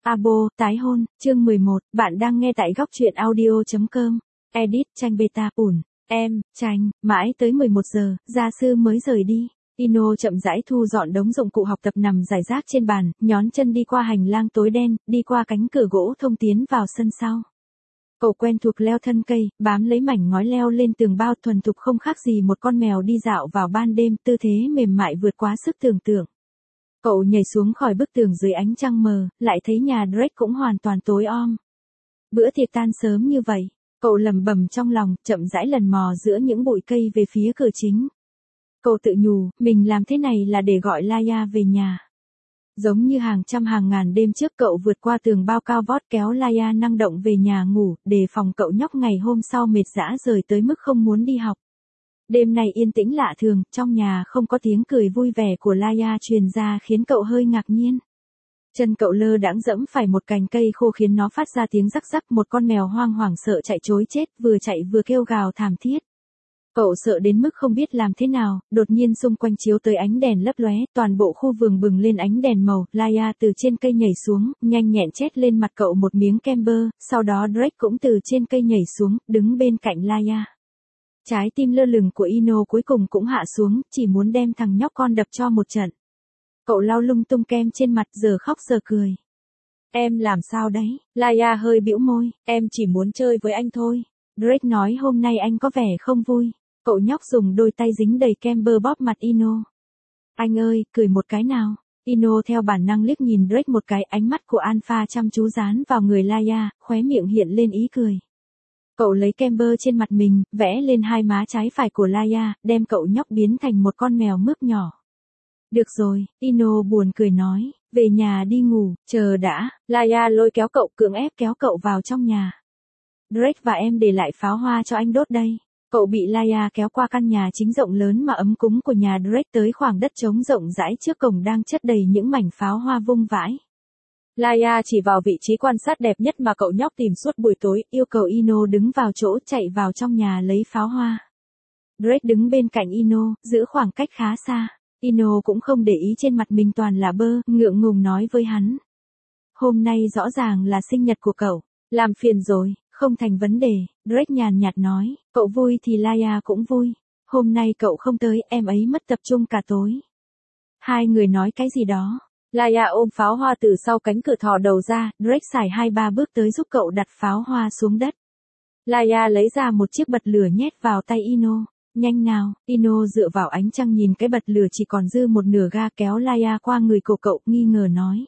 Abo, tái hôn, chương 11, bạn đang nghe tại góc truyện audio.com. Edit, tranh beta, tranh, mãi tới 11 giờ, gia sư mới rời đi. Ino chậm rãi thu dọn đống dụng cụ học tập nằm rải rác trên bàn, nhón chân đi qua hành lang tối đen, đi qua cánh cửa gỗ thông tiến vào sân sau. Cậu quen thuộc leo thân cây, bám lấy mảnh ngói leo lên tường bao thuần thục không khác gì một con mèo đi dạo vào ban đêm, tư thế mềm mại vượt quá sức tưởng tượng. Cậu nhảy xuống khỏi bức tường dưới ánh trăng mờ, lại thấy nhà Drake cũng hoàn toàn tối om. Bữa tiệc tan sớm như vậy, cậu lẩm bẩm trong lòng, chậm rãi lần mò giữa những bụi cây về phía cửa chính. Cậu tự nhủ, mình làm thế này là để gọi Laia về nhà. Giống như hàng trăm hàng ngàn đêm trước, cậu vượt qua tường bao cao vót kéo Laia năng động về nhà ngủ, đề phòng cậu nhóc ngày hôm sau mệt rã rời tới mức không muốn đi học. Đêm này yên tĩnh lạ thường, trong nhà không có tiếng cười vui vẻ của Laia truyền ra khiến cậu hơi ngạc nhiên. Chân cậu lơ đãng dẫm phải một cành cây khô khiến nó phát ra tiếng rắc rắc, một con mèo hoang hoảng sợ chạy trối chết, vừa chạy vừa kêu gào thảm thiết. Cậu sợ đến mức không biết làm thế nào, đột nhiên xung quanh chiếu tới ánh đèn lấp lóe, toàn bộ khu vườn bừng lên ánh đèn màu, Laia từ trên cây nhảy xuống, nhanh nhẹn chét lên mặt cậu một miếng kem bơ, sau đó Drake cũng từ trên cây nhảy xuống, đứng bên cạnh Laia. Trái tim lơ lửng của Ino cuối cùng cũng hạ xuống, chỉ muốn đem thằng nhóc con đập cho một trận. Cậu lau lung tung kem trên mặt, giờ khóc giờ cười. Em làm sao đấy? Laia hơi bĩu môi, em chỉ muốn chơi với anh thôi. Drake nói hôm nay anh có vẻ không vui. Cậu nhóc dùng đôi tay dính đầy kem bơ bóp mặt Ino. Anh ơi, cười một cái nào. Ino theo bản năng liếc nhìn Drake một cái, ánh mắt của Alpha chăm chú dán vào người Laia, khóe miệng hiện lên ý cười. Cậu lấy kem bơ trên mặt mình, vẽ lên hai má trái phải của Laia, đem cậu nhóc biến thành một con mèo mướp nhỏ. Được rồi, Ino buồn cười nói, về nhà đi ngủ, chờ đã. Laia lôi kéo cậu, cưỡng ép kéo cậu vào trong nhà. Drake và em để lại pháo hoa cho anh đốt đây. Cậu bị Laia kéo qua căn nhà chính rộng lớn mà ấm cúng của nhà Drake tới khoảng đất trống rộng rãi trước cổng đang chất đầy những mảnh pháo hoa vung vãi. Laia chỉ vào vị trí quan sát đẹp nhất mà cậu nhóc tìm suốt buổi tối, yêu cầu Ino đứng vào chỗ, chạy vào trong nhà lấy pháo hoa. Drake đứng bên cạnh Ino, giữ khoảng cách khá xa. Ino cũng không để ý trên mặt mình toàn là bơ, ngượng ngùng nói với hắn. Hôm nay rõ ràng là sinh nhật của cậu, làm phiền rồi, không thành vấn đề, Drake nhàn nhạt nói, cậu vui thì Laia cũng vui. Hôm nay cậu không tới, em ấy mất tập trung cả tối. Hai người nói cái gì đó. Laia ôm pháo hoa từ sau cánh cửa thò đầu ra, Drake xài 2-3 bước tới giúp cậu đặt pháo hoa xuống đất. Laia lấy ra một chiếc bật lửa nhét vào tay Ino. Nhanh nào, Ino dựa vào ánh trăng nhìn cái bật lửa chỉ còn dư một nửa ga, kéo Laia qua người của cậu, nghi ngờ nói.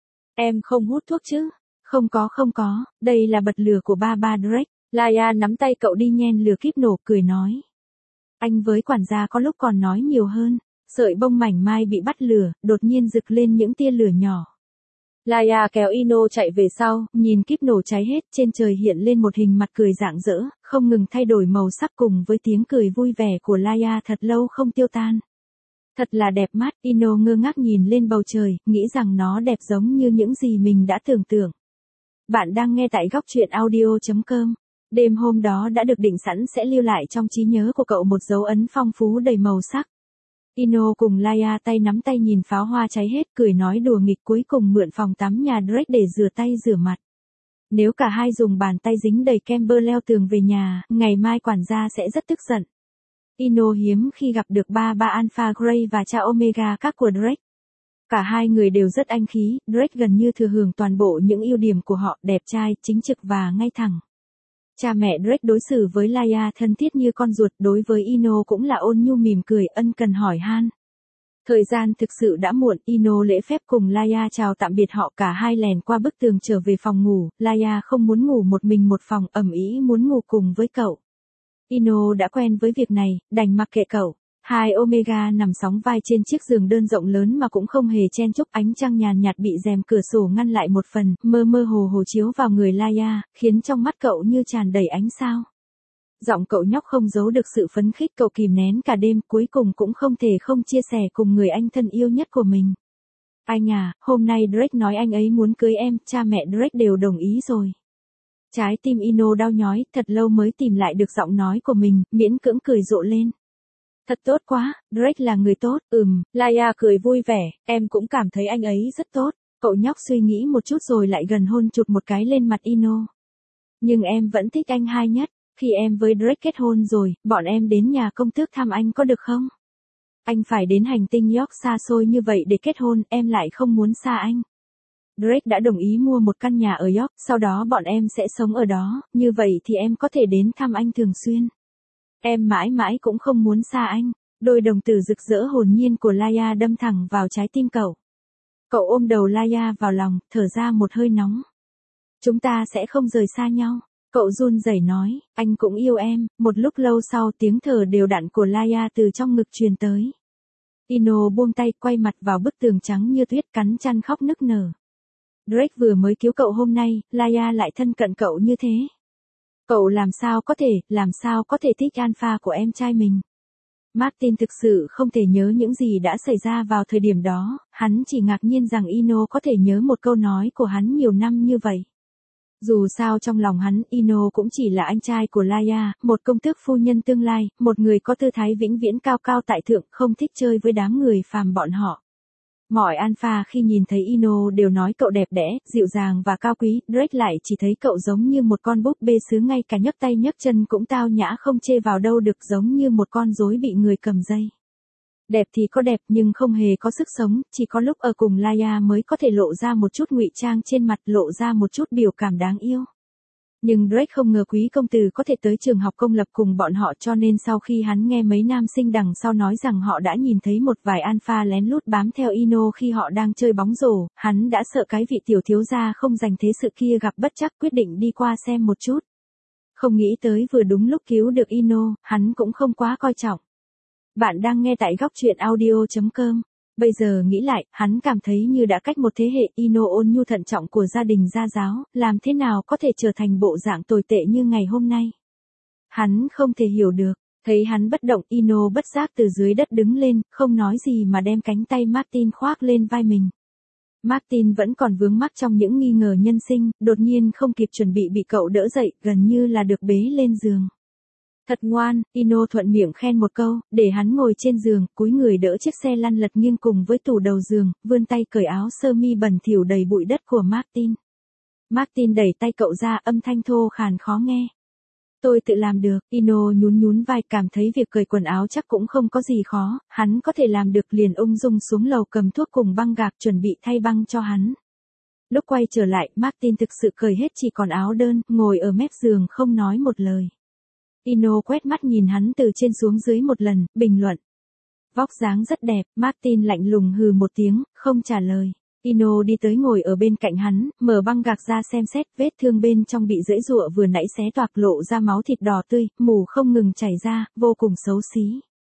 Em không hút thuốc chứ? Không có, đây là bật lửa của ba Drake. Laia nắm tay cậu đi nhen lửa kíp nổ, cười nói. Anh với quản gia có lúc còn nói nhiều hơn. Sợi bông mảnh mai bị bắt lửa, đột nhiên rực lên những tia lửa nhỏ. Laia kéo Ino chạy về sau, nhìn kíp nổ cháy hết, trên trời hiện lên một hình mặt cười rạng rỡ, không ngừng thay đổi màu sắc cùng với tiếng cười vui vẻ của Laia thật lâu không tiêu tan. Thật là đẹp mắt, Ino ngơ ngác nhìn lên bầu trời, nghĩ rằng nó đẹp giống như những gì mình đã tưởng tượng. Bạn đang nghe tại góc truyện audio.com. Đêm hôm đó đã được định sẵn sẽ lưu lại trong trí nhớ của cậu một dấu ấn phong phú đầy màu sắc. Ino cùng Laia tay nắm tay nhìn pháo hoa cháy hết, cười nói đùa nghịch, cuối cùng mượn phòng tắm nhà Drake để rửa tay rửa mặt. Nếu cả hai dùng bàn tay dính đầy kem bơ leo tường về nhà, ngày mai quản gia sẽ rất tức giận. Ino hiếm khi gặp được ba Alpha Grey và cha Omega các của Drake. Cả hai người đều rất anh khí, Drake gần như thừa hưởng toàn bộ những ưu điểm của họ, đẹp trai, chính trực và ngay thẳng. Cha mẹ Drake đối xử với Laia thân thiết như con ruột, đối với Ino cũng là ôn nhu mỉm cười, ân cần hỏi han. Thời gian thực sự đã muộn, Ino lễ phép cùng Laia chào tạm biệt họ, cả hai lèn qua bức tường trở về phòng ngủ. Laia không muốn ngủ một mình một phòng, ầm ĩ muốn ngủ cùng với cậu. Ino đã quen với việc này, đành mặc kệ cậu. Hai Omega nằm sóng vai trên chiếc giường đơn rộng lớn mà cũng không hề chen chúc, ánh trăng nhàn nhạt bị rèm cửa sổ ngăn lại một phần, mơ mơ hồ hồ chiếu vào người Laia, khiến trong mắt cậu như tràn đầy ánh sao. Giọng cậu nhóc không giấu được sự phấn khích, cậu kìm nén cả đêm, cuối cùng cũng không thể không chia sẻ cùng người anh thân yêu nhất của mình. Anh à, hôm nay Drake nói anh ấy muốn cưới em, cha mẹ Drake đều đồng ý rồi. Trái tim Ino đau nhói, thật lâu mới tìm lại được giọng nói của mình, miễn cưỡng cười rộ lên. Thật tốt quá, Drake là người tốt, Laia cười vui vẻ, em cũng cảm thấy anh ấy rất tốt. Cậu nhóc suy nghĩ một chút rồi lại gần hôn chụt một cái lên mặt Ino. Nhưng em vẫn thích anh hai nhất. Khi em với Drake kết hôn rồi, bọn em đến nhà công tước thăm anh có được không? Anh phải đến hành tinh York xa xôi như vậy để kết hôn, em lại không muốn xa anh. Drake đã đồng ý mua một căn nhà ở York, sau đó bọn em sẽ sống ở đó, như vậy thì em có thể đến thăm anh thường xuyên. Em mãi mãi cũng không muốn xa anh. Đôi đồng tử rực rỡ hồn nhiên của Laia đâm thẳng vào trái tim cậu. Cậu ôm đầu Laia vào lòng, thở ra một hơi nóng. Chúng ta sẽ không rời xa nhau. Cậu run rẩy nói, anh cũng yêu em. Một lúc lâu sau tiếng thở đều đặn của Laia từ trong ngực truyền tới. Ino buông tay quay mặt vào bức tường trắng như tuyết cắn chăn khóc nức nở. Drake vừa mới cứu cậu hôm nay, Laia lại thân cận cậu như thế. Cậu làm sao có thể thích alpha của em trai mình. Martin thực sự không thể nhớ những gì đã xảy ra vào thời điểm đó, hắn chỉ ngạc nhiên rằng Ino có thể nhớ một câu nói của hắn nhiều năm như vậy. Dù sao trong lòng hắn, Ino cũng chỉ là anh trai của Laia, một công tước phu nhân tương lai, một người có tư thái vĩnh viễn cao cao tại thượng, không thích chơi với đám người phàm bọn họ. Mọi alpha khi nhìn thấy Ino đều nói cậu đẹp đẽ, dịu dàng và cao quý, Drake lại chỉ thấy cậu giống như một con búp bê sứ, ngay cả nhấc tay nhấc chân cũng tao nhã không chê vào đâu được, giống như một con rối bị người cầm dây. Đẹp thì có đẹp nhưng không hề có sức sống, chỉ có lúc ở cùng Laia mới có thể lộ ra một chút ngụy trang trên mặt, lộ ra một chút biểu cảm đáng yêu. Nhưng Drake không ngờ quý công tử có thể tới trường học công lập cùng bọn họ, cho nên sau khi hắn nghe mấy nam sinh đằng sau nói rằng họ đã nhìn thấy một vài alpha lén lút bám theo Ino khi họ đang chơi bóng rổ, hắn đã sợ cái vị tiểu thiếu gia không dành thế sự kia gặp bất trắc, quyết định đi qua xem một chút. Không nghĩ tới vừa đúng lúc cứu được Ino, hắn cũng không quá coi trọng. Bạn đang nghe tại góc truyện audio.com. Bây giờ nghĩ lại, hắn cảm thấy như đã cách một thế hệ. Ino ôn nhu thận trọng của gia đình gia giáo, làm thế nào có thể trở thành bộ dạng tồi tệ như ngày hôm nay. Hắn không thể hiểu được, thấy hắn bất động, Ino bất giác từ dưới đất đứng lên, không nói gì mà đem cánh tay Martin khoác lên vai mình. Martin vẫn còn vướng mắc trong những nghi ngờ nhân sinh, đột nhiên không kịp chuẩn bị cậu đỡ dậy, gần như là được bế lên giường. Thật ngoan, Ino thuận miệng khen một câu, để hắn ngồi trên giường, cúi người đỡ chiếc xe lăn lật nghiêng cùng với tủ đầu giường, vươn tay cởi áo sơ mi bẩn thỉu đầy bụi đất của Martin. Martin đẩy tay cậu ra, âm thanh thô khàn khó nghe. Tôi tự làm được, Ino nhún vai, cảm thấy việc cởi quần áo chắc cũng không có gì khó, hắn có thể làm được, liền ung dung xuống lầu cầm thuốc cùng băng gạc chuẩn bị thay băng cho hắn. Lúc quay trở lại, Martin thực sự cởi hết chỉ còn áo đơn, ngồi ở mép giường không nói một lời. Ino quét mắt nhìn hắn từ trên xuống dưới một lần, bình luận. Vóc dáng rất đẹp, Martin lạnh lùng hừ một tiếng, không trả lời. Ino đi tới ngồi ở bên cạnh hắn, mở băng gạc ra xem xét, vết thương bên trong bị giãy giụa vừa nãy xé toạc lộ ra máu thịt đỏ tươi, mù không ngừng chảy ra, vô cùng xấu xí.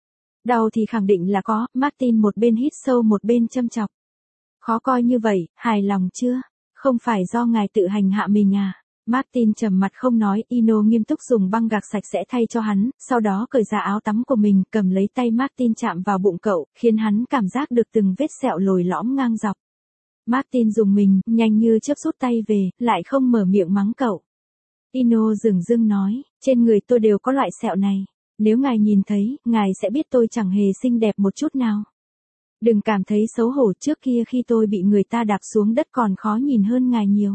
Đau thì khẳng định là có, Martin một bên hít sâu một bên châm chọc. Khó coi như vậy, hài lòng chưa? Không phải do ngài tự hành hạ mình à? Martin trầm mặt không nói, Ino nghiêm túc dùng băng gạc sạch sẽ thay cho hắn, sau đó cởi ra áo tắm của mình, cầm lấy tay Martin chạm vào bụng cậu, khiến hắn cảm giác được từng vết sẹo lồi lõm ngang dọc. Martin dùng mình, nhanh như chớp rút tay về, lại không mở miệng mắng cậu. Ino dửng dưng nói, trên người tôi đều có loại sẹo này. Nếu ngài nhìn thấy, ngài sẽ biết tôi chẳng hề xinh đẹp một chút nào. Đừng cảm thấy xấu hổ, trước kia khi tôi bị người ta đạp xuống đất còn khó nhìn hơn ngài nhiều.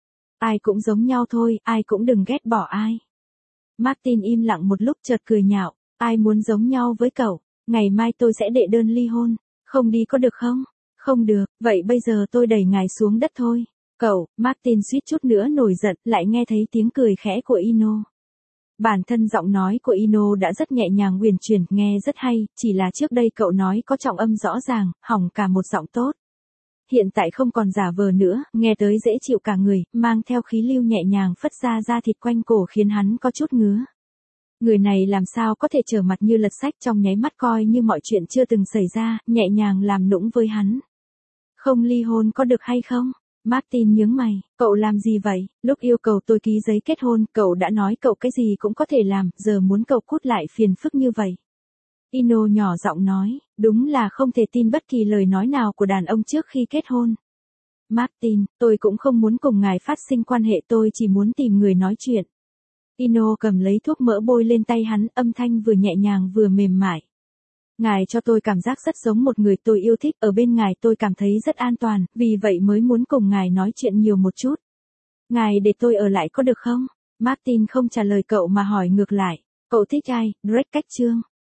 Ai cũng giống nhau thôi, ai cũng đừng ghét bỏ ai. Martin im lặng một lúc chợt cười nhạo, ai muốn giống nhau với cậu, ngày mai tôi sẽ đệ đơn ly hôn, không đi có được không? Không được, vậy bây giờ tôi đẩy ngài xuống đất thôi. Cậu, Martin suýt chút nữa nổi giận, lại nghe thấy tiếng cười khẽ của Ino. Bản thân giọng nói của Ino đã rất nhẹ nhàng uyển chuyển, nghe rất hay, chỉ là trước đây cậu nói có trọng âm rõ ràng, hỏng cả một giọng tốt. Hiện tại không còn giả vờ nữa, nghe tới dễ chịu cả người, mang theo khí lưu nhẹ nhàng phất ra da thịt quanh cổ khiến hắn có chút ngứa. Người này làm sao có thể trở mặt như lật sách, trong nháy mắt coi như mọi chuyện chưa từng xảy ra, nhẹ nhàng làm nũng với hắn. Không ly hôn có được hay không? Martin nhướng mày, cậu làm gì vậy? Lúc yêu cầu tôi ký giấy kết hôn, cậu đã nói cậu cái gì cũng có thể làm, giờ muốn cậu cút lại phiền phức như vậy. Ino nhỏ giọng nói, đúng là không thể tin bất kỳ lời nói nào của đàn ông trước khi kết hôn. Martin, tôi cũng không muốn cùng ngài phát sinh quan hệ, tôi chỉ muốn tìm người nói chuyện. Ino cầm lấy thuốc mỡ bôi lên tay hắn, âm thanh vừa nhẹ nhàng vừa mềm mại. Ngài cho tôi cảm giác rất giống một người tôi yêu thích, ở bên ngài tôi cảm thấy rất an toàn, vì vậy mới muốn cùng ngài nói chuyện nhiều một chút. Ngài để tôi ở lại có được không? Martin không trả lời cậu mà hỏi ngược lại. Cậu thích ai, Drake cách chương?